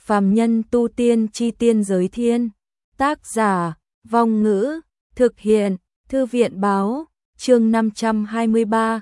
Phàm nhân tu tiên chi tiên giới thiên. Tác giả, Vong Ngữ, thực hiện, Thư viện báo, chương 523,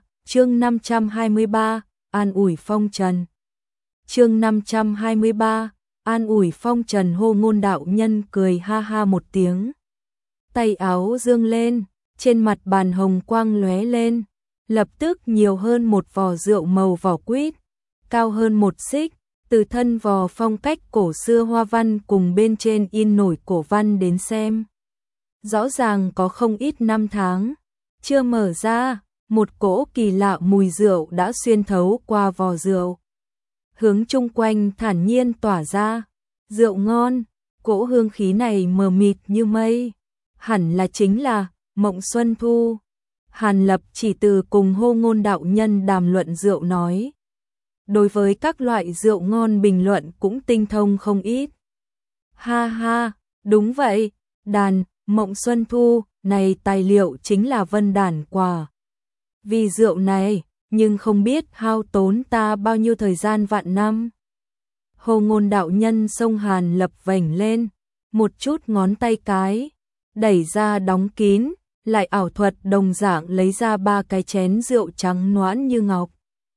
an ủi phong trần. Chương 523, an ủi phong trần. Hô Ngôn đạo nhân cười ha ha một tiếng. Tay áo dương lên, trên mặt bàn hồng quang lóe lên, lập tức nhiều hơn một vò rượu màu vỏ quýt, cao hơn một xích, từ thân vò phong cách cổ xưa hoa văn cùng bên trên in nổi cổ văn đến xem. Rõ ràng có không ít năm tháng, chưa mở ra, một cỗ kỳ lạ mùi rượu đã xuyên thấu qua vò rượu. Hướng chung quanh thản nhiên tỏa ra, rượu ngon, cỗ hương khí này mờ mịt như mây, hẳn là chính là Mộng Xuân Thu. Hàn Lập chỉ từ cùng Hô Ngôn đạo nhân đàm luận rượu nói. Đối với các loại rượu ngon bình luận cũng tinh thông không ít. Ha ha, đúng vậy, đàn, Mộng Xuân Thu, này tài liệu chính là vân đàn quả. Vì rượu này, nhưng không biết hao tốn ta bao nhiêu thời gian vạn năm. Hô Ngôn đạo nhân xông Hàn Lập vành lên, một chút ngón tay cái, đẩy ra đóng kín, lại ảo thuật đồng dạng lấy ra 3 cái chén rượu trắng nõn như ngọc.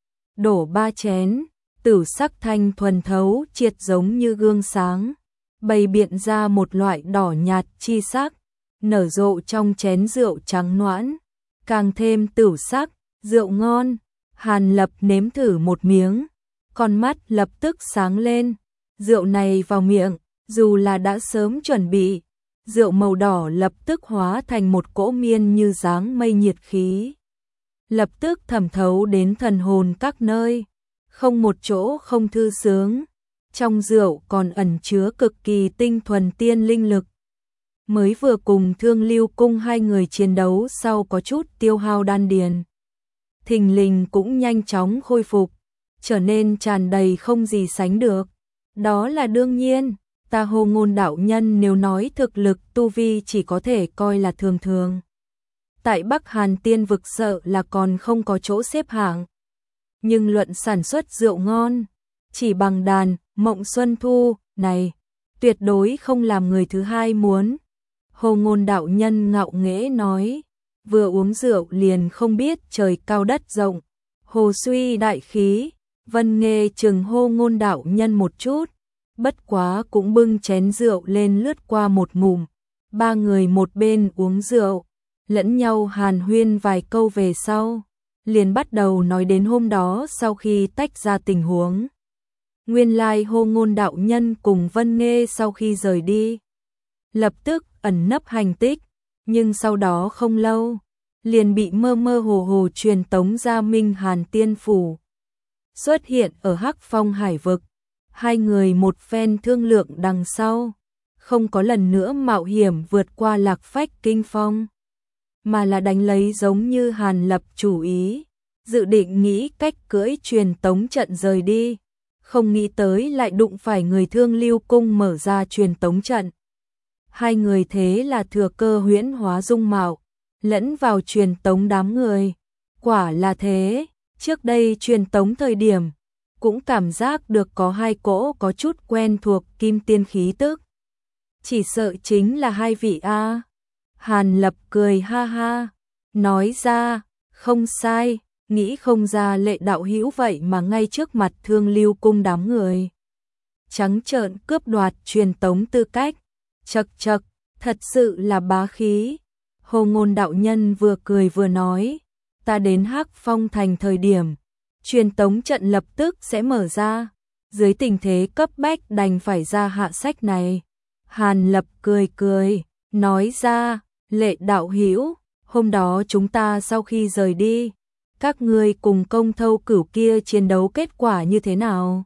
Đổ 3 chén, tử sắc thanh thuần thấu triệt giống như gương sáng, bày biện ra một loại đỏ nhạt chi sắc, nở rộ trong chén rượu trắng nõn, càng thêm tử sắc, rượu ngon. Hàn Lập nếm thử một miếng, con mắt lập tức sáng lên, rượu này vào miệng, dù là đã sớm chuẩn bị, rượu màu đỏ lập tức hóa thành một cỗ miên như dáng mây nhiệt khí, lập tức thẩm thấu đến thần hồn các nơi, không một chỗ không thư sướng. Trong rượu còn ẩn chứa cực kỳ tinh thuần tiên linh lực. Mới vừa cùng Thương Lưu Cung hai người chiến đấu sau có chút tiêu hao đan điền, thình lình cũng nhanh chóng khôi phục, trở nên tràn đầy không gì sánh được. Đó là đương nhiên, ta Hô Ngôn đạo nhân nếu nói thực lực tu vi chỉ có thể coi là thường thường. Tại Bắc Hàn Tiên vực sợ là còn không có chỗ xếp hạng. Nhưng luận sản xuất rượu ngon, chỉ bằng đàn, Mộng Xuân Thu, này, tuyệt đối không làm người thứ hai muốn. Hô Ngôn đạo nhân ngạo nghễ nói, vừa uống rượu liền không biết trời cao đất rộng, hồ suy đại khí. Vân Nghê chừng Hô Ngôn đạo nhân một chút, bất quá cũng bưng chén rượu lên lướt qua một ngụm. 3 người một bên uống rượu, lẫn nhau hàn huyên vài câu về sau, liền bắt đầu nói đến hôm đó sau khi tách ra tình huống. Nguyên lai Hô Ngôn đạo nhân cùng Vân Nghê sau khi rời đi, lập tức ẩn nấp hành tích, nhưng sau đó không lâu, liền bị mơ mơ hồ hồ truyền tống ra Minh Hàn Tiên Phủ. Xuất hiện ở Hắc Phong Hải Vực, hai người một phen thương lượng đằng sau, không có lần nữa mạo hiểm vượt qua Lạc Phách Kinh Phong, mà là đánh lấy giống như Hàn Lập chủ ý, dự định nghĩ cách cưỡi truyền tống trận rời đi, không nghĩ tới lại đụng phải người Thương Lưu Cung mở ra truyền tống trận. Hai người thế là thừa cơ huyễn hóa dung mạo, lẫn vào truyền tống đám người. Quả là thế, trước đây truyền tống thời điểm, cũng cảm giác được có hai cỗ có chút quen thuộc kim tiên khí tức. Chỉ sợ chính là hai vị a. Hàn Lập cười ha ha, nói ra, không sai, nghĩ không ra Lệ đạo hữu vậy mà ngay trước mặt Thương Lưu Cung đám người trắng trợn cướp đoạt truyền tống tư cách. Chậc chậc, thật sự là bá khí. Hô Ngôn đạo nhân vừa cười vừa nói, ta đến Hắc Phong thành thời điểm, truyền tống trận lập tức sẽ mở ra, dưới tình thế cấp bách đành phải ra hạ sách này. Hàn Lập cười cười, nói ra, Lệ đạo hữu, hôm đó chúng ta sau khi rời đi, các ngươi cùng Công Thâu Cửu kia chiến đấu kết quả như thế nào?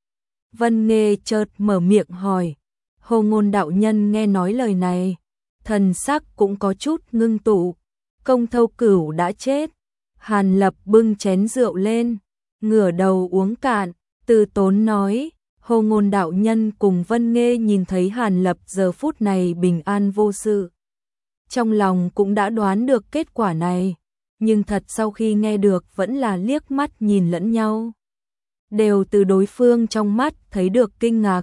Vân Nghê chợt mở miệng hỏi. Hô Ngôn đạo nhân nghe nói lời này, thần sắc cũng có chút ngưng tụ. Công Thâu Cửu đã chết. Hàn Lập bưng chén rượu lên, ngửa đầu uống cạn, từ tốn nói. Hô Ngôn đạo nhân cùng Vân Nghê nhìn thấy Hàn Lập giờ phút này bình an vô sự, trong lòng cũng đã đoán được kết quả này, nhưng thật sau khi nghe được vẫn là liếc mắt nhìn lẫn nhau, đều từ đối phương trong mắt thấy được kinh ngạc.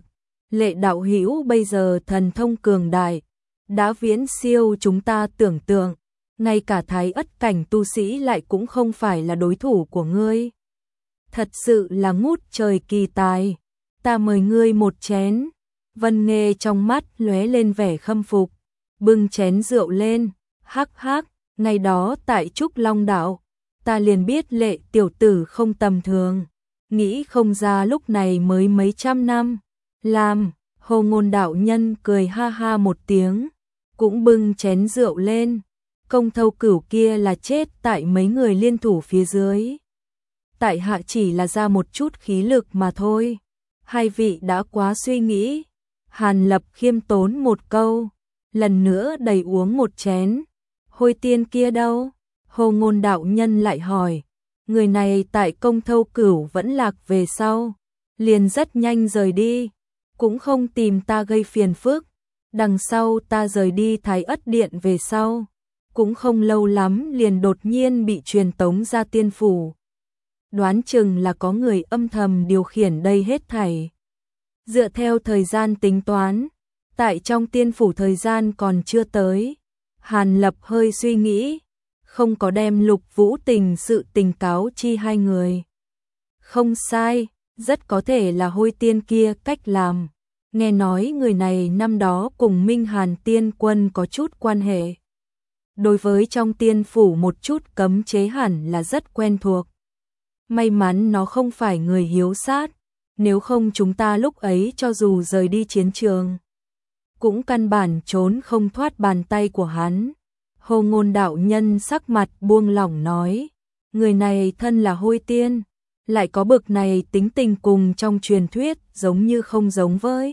Lệ đạo hữu bây giờ thần thông cường đại, đã viễn siêu chúng ta tưởng tượng, ngay cả thái ất cảnh tu sĩ lại cũng không phải là đối thủ của ngươi. Thật sự là ngút trời kỳ tài, ta mời ngươi một chén. Vân Nghê trong mắt lóe lên vẻ khâm phục, bưng chén rượu lên, hắc hắc, ngày đó tại Trúc Long Đạo, ta liền biết Lệ tiểu tử không tầm thường, nghĩ không ra lúc này mới mấy trăm năm. Làm, Hồ Ngôn đạo nhân cười ha ha một tiếng, cũng bưng chén rượu lên, Công Thâu Cửu kia là chết tại mấy người liên thủ phía dưới. Tại hạ chỉ là ra một chút khí lực mà thôi, hai vị đã quá suy nghĩ. Hàn Lập khiêm tốn một câu, lần nữa đầy uống một chén. Hôi tiên kia đâu? Hồ Ngôn đạo nhân lại hỏi, người này tại Công Thâu Cửu vẫn lạc về sau, liền rất nhanh rời đi, cũng không tìm ta gây phiền phức. Đằng sau ta rời đi Thái Ất Điện về sau, cũng không lâu lắm liền đột nhiên bị truyền tống ra tiên phủ. Đoán chừng là có người âm thầm điều khiển đây hết thảy. Dựa theo thời gian tính toán, tại trong tiên phủ thời gian còn chưa tới. Hàn Lập hơi suy nghĩ, không có đem Lục Vũ Tình sự tình cáo chi hai người. Không sai, rất có thể là Hôi tiên kia cách làm. Nghe nói người này năm đó cùng Minh Hàn tiên quân có chút quan hệ. Đối với trong tiên phủ một chút cấm chế hẳn là rất quen thuộc. May mắn nó không phải người hiếu sát, nếu không chúng ta lúc ấy cho dù rời đi chiến trường, cũng căn bản trốn không thoát bàn tay của hắn. Hồ Ngôn đạo nhân sắc mặt buông lỏng nói, người này thân là Hôi tiên, lại có bực này tính tình cùng trong truyền thuyết giống như không giống với.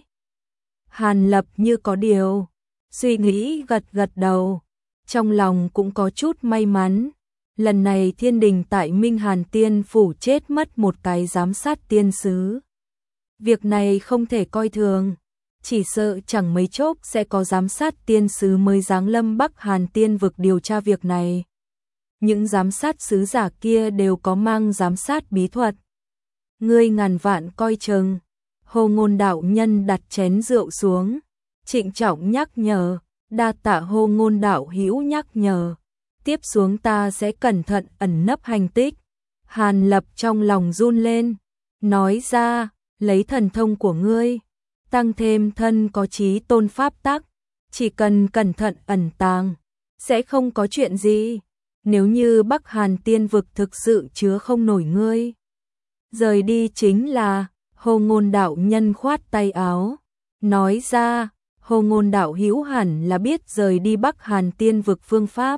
Hàn Lập như có điều, suy nghĩ gật gật đầu, trong lòng cũng có chút may mắn. Lần này thiên đình tại Minh Hàn tiên phủ chết mất một cái giám sát tiên sứ. Việc này không thể coi thường, chỉ sợ chẳng mấy chốc sẽ có giám sát tiên sứ mới giáng lâm Bắc Hàn tiên vực điều tra việc này. Những giám sát sứ giả kia đều có mang giám sát bí thuật. Ngươi ngàn vạn coi chừng. Hồ Ngôn đạo nhân đặt chén rượu xuống, trịnh trọng nhắc nhở, đa tạ Hồ Ngôn đạo hữu nhắc nhở. Tiếp xuống ta sẽ cẩn thận ẩn nấp hành tích. Hàn Lập trong lòng run lên, nói ra, lấy thần thông của ngươi, tăng thêm thân có chí tôn pháp tắc, chỉ cần cẩn thận ẩn tàng, sẽ không có chuyện gì. Nếu như Bắc Hàn tiên vực thực sự chứa không nổi ngươi, rời đi chính là. Hồ Ngôn đạo nhân khoát tay áo, nói ra, Hồ Ngôn đạo hữu hẳn là biết rời đi Bắc Hàn tiên vực phương pháp.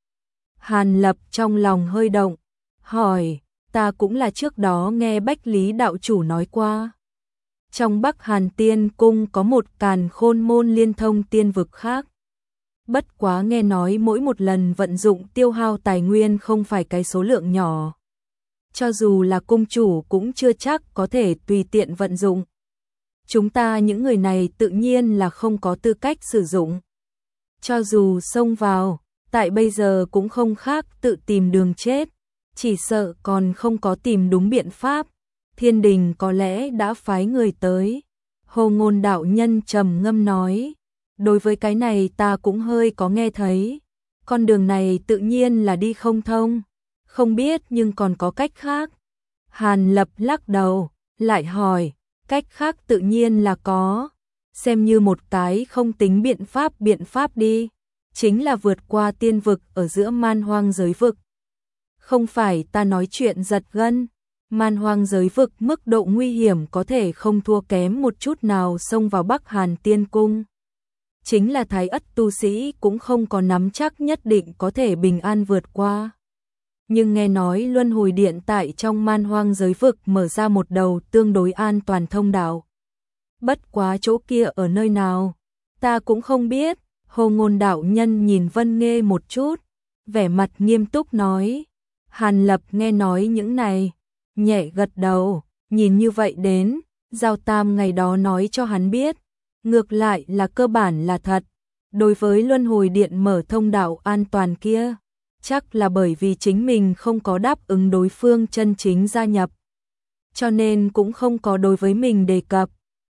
Hàn Lập trong lòng hơi động, hỏi, ta cũng là trước đó nghe Bách Lý đạo chủ nói qua. Trong Bắc Hàn tiên cung có một càn khôn môn liên thông tiên vực khác. Bất quá nghe nói mỗi một lần vận dụng tiêu hao tài nguyên không phải cái số lượng nhỏ. Cho dù là cung chủ cũng chưa chắc có thể tùy tiện vận dụng. Chúng ta những người này tự nhiên là không có tư cách sử dụng. Cho dù xông vào, tại bây giờ cũng không khác tự tìm đường chết, chỉ sợ còn không có tìm đúng biện pháp. Thiên đình có lẽ đã phái người tới. Hồ Ngôn đạo nhân trầm ngâm nói, đối với cái này ta cũng hơi có nghe thấy. Con đường này tự nhiên là đi không thông. Không biết nhưng còn có cách khác. Hàn Lập lắc đầu, lại hỏi, cách khác tự nhiên là có. Xem như một cái không tính biện pháp đi. Chính là vượt qua tiên vực ở giữa man hoang giới vực. Không phải ta nói chuyện giật gân. Man hoang giới vực mức độ nguy hiểm có thể không thua kém một chút nào xông vào Bắc Hàn tiên cung. Chính là thái ất tu sĩ cũng không có nắm chắc nhất định có thể bình an vượt qua. Nhưng nghe nói luân hồi điện tại trong man hoang giới vực mở ra một đầu tương đối an toàn thông đạo. Bất quá chỗ kia ở nơi nào, ta cũng không biết. Hồ Ngôn đạo nhân nhìn Vân Nghê một chút, vẻ mặt nghiêm túc nói. Hàn Lập nghe nói những này, nhẹ gật đầu, nhìn như vậy đến, Giao Tam ngày đó nói cho hắn biết, ngược lại là cơ bản là thật. Đối với luân hồi điện mở thông đạo an toàn kia, chắc là bởi vì chính mình không có đáp ứng đối phương chân chính gia nhập, cho nên cũng không có đối với mình đề cập.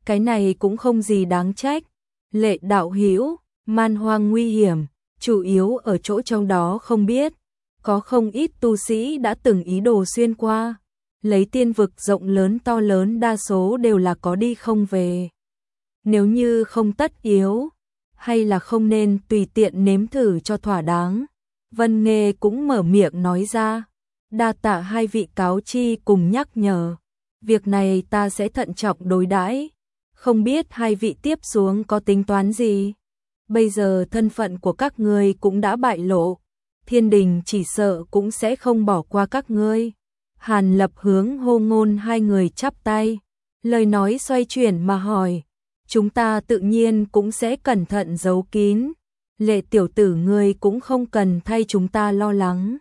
cái này cũng không gì đáng trách. Lệ đạo hữu, man hoang nguy hiểm, chủ yếu ở chỗ trong đó không biết, có không ít tu sĩ đã từng ý đồ xuyên qua, lấy tiên vực rộng lớn to lớn đa số đều là có đi không về. Nếu như không tất yếu, hay là không nên tùy tiện nếm thử cho thỏa đáng. Vân Nghê cũng mở miệng nói ra, đa tạ hai vị cáo chi cùng nhắc nhở, việc này ta sẽ thận trọng đối đãi. Không biết hai vị tiếp xuống có tính toán gì? Bây giờ thân phận của các ngươi cũng đã bại lộ, thiên đình chỉ sợ cũng sẽ không bỏ qua các ngươi. Hàn Lập hướng Hồ Ngôn hai người chắp tay, lời nói xoay chuyển mà hỏi, chúng ta tự nhiên cũng sẽ cẩn thận giấu kín. Lệ tiểu tử ngươi cũng không cần thay chúng ta lo lắng.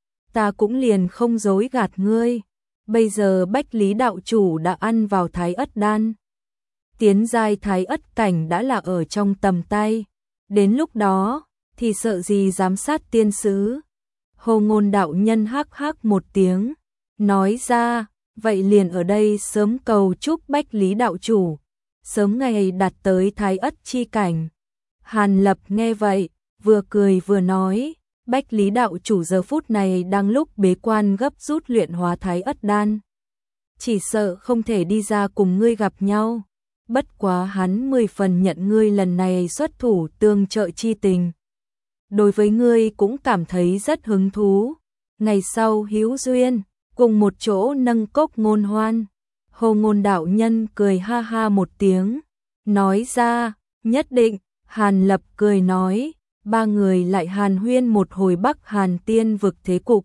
Ta cũng liền không dối gạt ngươi. Bây giờ Bách Lý đạo chủ đã ăn vào Thái Ất đan. Tiến giai Thái Ất cảnh đã là ở trong tầm tay. Đến lúc đó, thì sợ gì giám sát tiên sứ. Hồ Ngôn đạo nhân hắc hắc một tiếng, nói ra, vậy liền ở đây sớm cầu chúc Bách Lý đạo chủ sớm ngày đạt tới Thái Ất chi cảnh. Hàn Lập nghe vậy, vừa cười vừa nói, Bách Lý đạo chủ giờ phút này đang lúc bế quan gấp rút luyện hóa Thái Ất đan. Chỉ sợ không thể đi ra cùng ngươi gặp nhau, bất quá hắn 10 phần nhận ngươi lần này xuất thủ tương trợ chi tình. Đối với ngươi cũng cảm thấy rất hứng thú, ngày sau hữu duyên, cùng một chỗ nâng cốc ngôn hoan. Hồ Ngôn đạo nhân cười ha ha một tiếng, nói ra, nhất định. Hàn Lập cười nói, ba người lại hàn huyên một hồi Bắc Hàn tiên vực thế cục,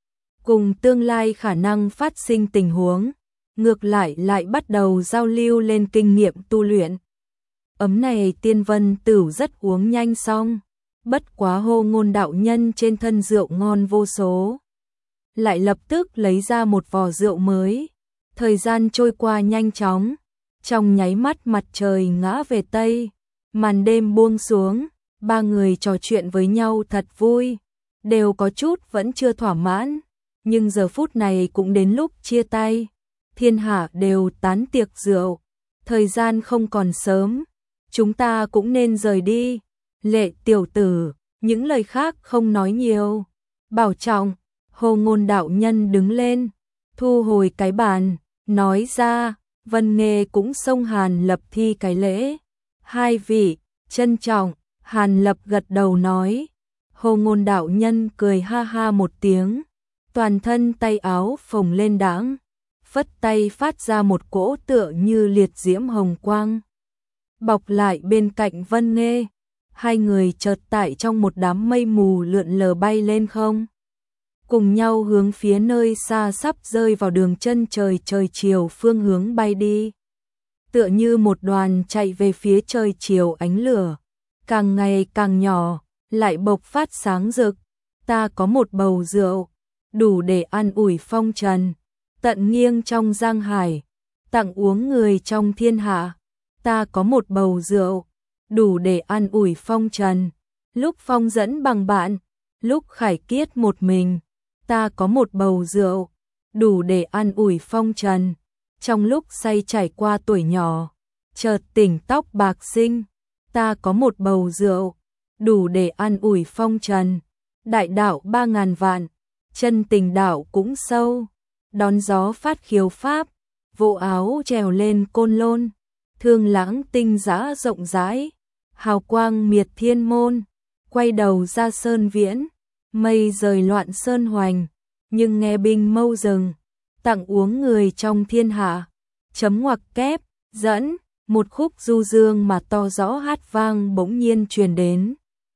cùng tương lai khả năng phát sinh tình huống, ngược lại bắt đầu giao lưu lên kinh nghiệm tu luyện. Ấm này Tiên Vân Tửu rất uống nhanh xong, bất quá Hồ Ngôn đạo nhân trên thân rượu ngon vô số, lại lập tức lấy ra một vò rượu mới. Thời gian trôi qua nhanh chóng, trong nháy mắt mặt trời ngã về tây. Màn đêm buông xuống, ba người trò chuyện với nhau thật vui, đều có chút vẫn chưa thỏa mãn, nhưng giờ phút này cũng đến lúc chia tay, thiên hạ đều tán tiệc rượu, thời gian không còn sớm, chúng ta cũng nên rời đi. Lệ tiểu tử, những lời khác không nói nhiều, bảo trọng. Hồ Ngôn đạo nhân đứng lên, thu hồi cái bàn, nói ra, Vân Nghê cũng xông Hàn Lập thi cái lễ. Hai vị, trân trọng. Hàn Lập gật đầu nói. Hồ Ngôn đạo nhân cười ha ha một tiếng, toàn thân tay áo phồng lên đãng, phất tay phát ra một cỗ tựa như liệt diễm hồng quang, bọc lại bên cạnh Vân Nghê. Hai người chợt tại trong một đám mây mù lượn lờ bay lên không, cùng nhau hướng phía nơi xa sắp rơi vào đường chân trời chiều phương hướng bay đi. Tựa như một đoàn chạy về phía trời chiều ánh lửa, càng ngày càng nhỏ, lại bộc phát sáng rực. Ta có một bầu rượu, đủ để an ủi phong trần, tận nghiêng trong giang hải, tặng uống người trong thiên hạ. Ta có một bầu rượu, đủ để an ủi phong trần, lúc phong dẫn bằng bạn, lúc khải kiết một mình. Ta có một bầu rượu, đủ để an ủi phong trần, trong lúc say trải qua tuổi nhỏ, chợt tỉnh tóc bạc sinh. Ta có một bầu rượu, đủ để an ủi phong trần, đại đạo 3000 vạn, chân tình đạo cũng sâu, đón gió phát khiếu pháp, vô áo trèo lên côn lôn, thương lãng tinh dã rộng rãi, hào quang miệt thiên môn, quay đầu ra sơn viễn, mây rời loạn sơn hoành, nhưng nghe binh mâu rừng, tặng uống người trong thiên hạ. Chấm ngoặc kép, dẫn, một khúc du dương mà to rõ hát vang bỗng nhiên truyền đến.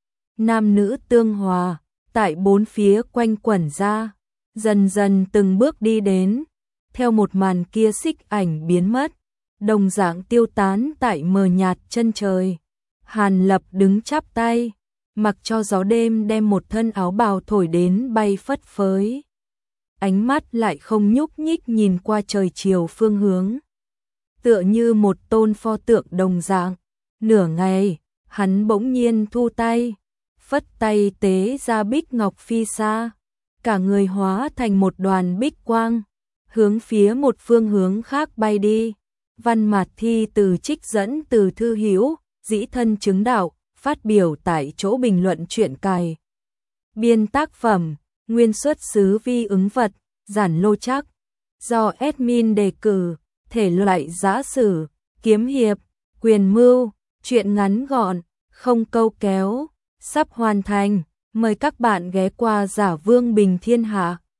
Nam nữ tương hòa, tại bốn phía quanh quẩn ra, dần dần từng bước đi đến, theo một màn kia xích ảnh biến mất, đồng dạng tiêu tán tại mờ nhạt chân trời. Hàn Lập đứng chắp tay, mặc cho gió đêm đem một thân áo bào thổi đến bay phất phới. Ánh mắt lại không nhúc nhích nhìn qua trời chiều phương hướng, tựa như một tôn pho tượng đồng dạng. Nửa ngày, hắn bỗng nhiên thu tay, phất tay tế ra bích ngọc phi xa, cả người hóa thành một đoàn bích quang, hướng phía một phương hướng khác bay đi. Văn Mạt Thi từ trích dẫn từ Thư Hữu, dĩ thân chứng đạo, phát biểu tại chỗ bình luận truyện cài. Biên tác phẩm, nguyên xuất xứ vi ứng vật, giản lô trác. Do admin đề cử, thể loại giã sử, kiếm hiệp, quyền mưu, truyện ngắn gọn, không câu kéo, sắp hoàn thành. Mời các bạn ghé qua Giả Vương Bình Thiên Hạ.